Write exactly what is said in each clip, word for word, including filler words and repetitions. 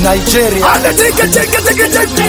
Nigeria. Alle ticke ticke ticke ticke.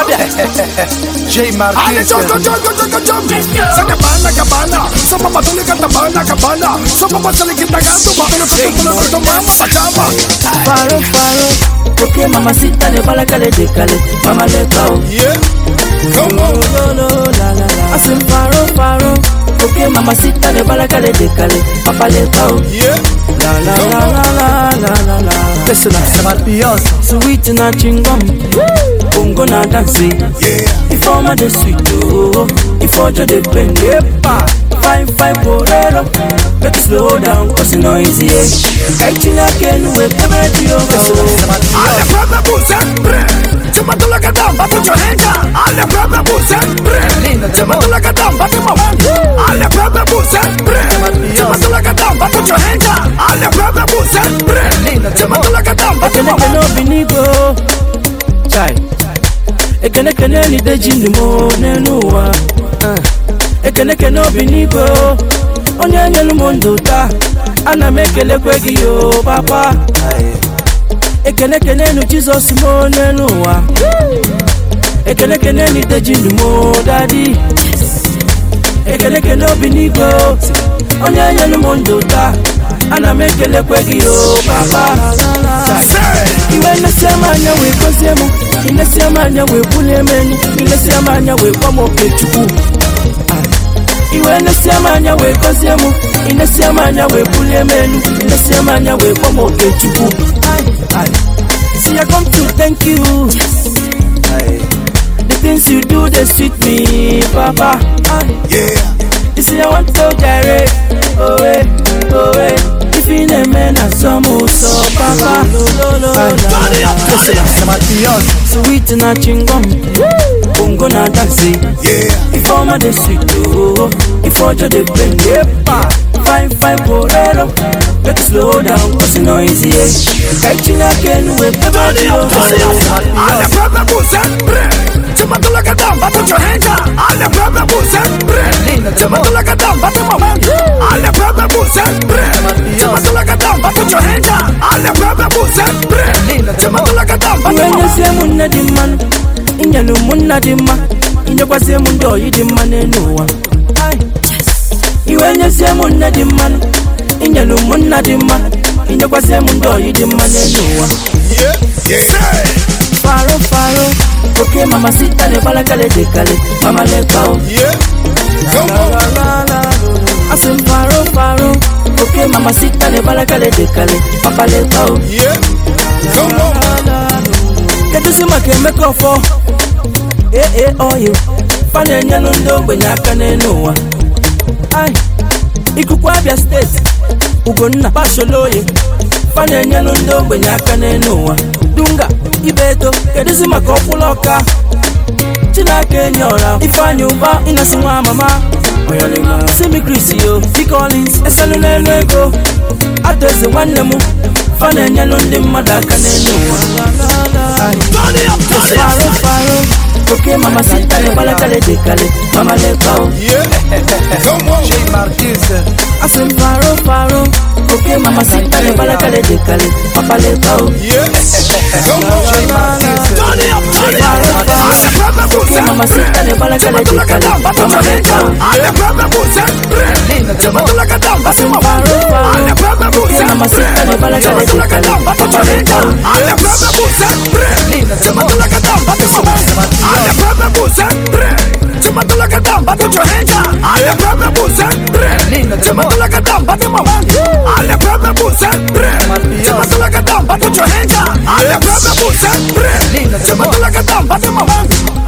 J Marquez. Alle choco choco choco choco. Sa cabana cabana, sa mamatuli ka tabana cabana, sa mamatuli kita gato mamatuli ka tabana to mama pajama. Faro faro, porque mamacita le bala cale de cale, mama le cao. Yeah, come on. La la la. Asim faro faro, porque mamacita le bala cale de cale, papa le cao. Yeah, la la la la la la la. Listen, I'm mafioso. Sweet na chingom, bongo na dance. yeah. Before my de sweet oh, before you de bend yepa. Fine fine borero, make it slow down 'cause it's no easy. Catching again with the radio. Alle proprio busse, Chuma tu la cadamba, put your hands up. Alle proprio busse, Chuma tu la cadamba, put my hand. Alle proprio busse, Chuma tu la cadamba, put your hands up. Alle proprio busse, Chuma tu la cadamba, put my Ekene kene obinigo, chai. Ekene kene ni de jinimo nenuwa. Ekene kene obinigo, onye nyelu mondo ta. Ana mekele kwegi yo papa. Ekene kene nu Jesus mo nenuwa. Ekene kene ni de jinimo daddy. Ekene kene obinigo, onye nyelu mondo ta. Ana mekele kwegi yo papa. Iwe nasemanya we kozemu, inasemanya we bulemeni, inasemanya we kwamo pechuku. Iwe nasemanya we kozemu, inasemanya we bulemeni, inasemanya we kwamo pechuku. See I come to thank you. The things you do they sweet me, Papa. yeah. You see I want to direct, oh eh, oh eh. If you name me na somo so Papa. Listen, I'm mafioso. Sweet na chingom, bongo na dance. Yeah, Before my de sweet oh, before you de bend yepa. Fine fine borero, make it slow down 'cause it's no easy. Catching again with the radio. alle proprio busse, Chuma tu la cadamba, put your hands up. Alle proprio busse, Chuma tu la cadamba, put my hand. Alle proprio busse, Chuma tu la cadamba, put your hands up. Alle proprio busse, Chuma tu la cadamba, put my When you hand. say munna di man, inya no munna di ma, inya kwa say mundo yi di man enuwa. When you say munna di man, inya no munna di ma, inya kwa say mundo yi di man enuwa. Yeah, yeah. Faro faro, okay mamacita le bala cale de cale, mama le cao. Yeah, come on. Asim faro faro, okay mamacita le bala cale de cale, papa le cao. Yeah, come on. Kedu si make make up for? Eh eh oh you. Fane nyanu ndo gbenyaka n'enuwa. Ai. Ikuku Abia State. Ugonna Basoloye. Fane nyanu ndo gbenyaka n'enuwa. Dunga Ibeto. Kedu si make up loka? Chinake nyora. Ifeanyi uba inasimwa mama. Oyolima. Simi Chris yo. T Collins. Eselu n'ego. Ateze nwanne mu. Fane nyanu ndi mmadụ aka n'enuwa. Turn it up, turn it Faro up. faro, okay mamacita le bala cale de cale, mama le cao. Yeah, come on. J Marquez. Asim faro faro, okay mamacita le bala cale de cale, papa le cao. Yeah, come on. J Marquez. Turn it up, turn it up. Alle proprio Okay busse, mamacita le bala cale de cale, mama le cao. alle proprio busse, Chuma tu la cadamba, put Asim my hand. faro faro, Alle proprio okay busse, mamacita le bala cale de cale, papa le cao. alle proprio busse, Chuma tu la cadamba, put my hand. Alle proprio busse, Chuma tu la cadamba, put your hands up. Alle proprio busse, Chuma tu la cadamba, put my hand. Alle proprio busse, Chuma tu la cadamba, put your hands up. Alle proprio busse, Chuma tu la cadamba, put my hand.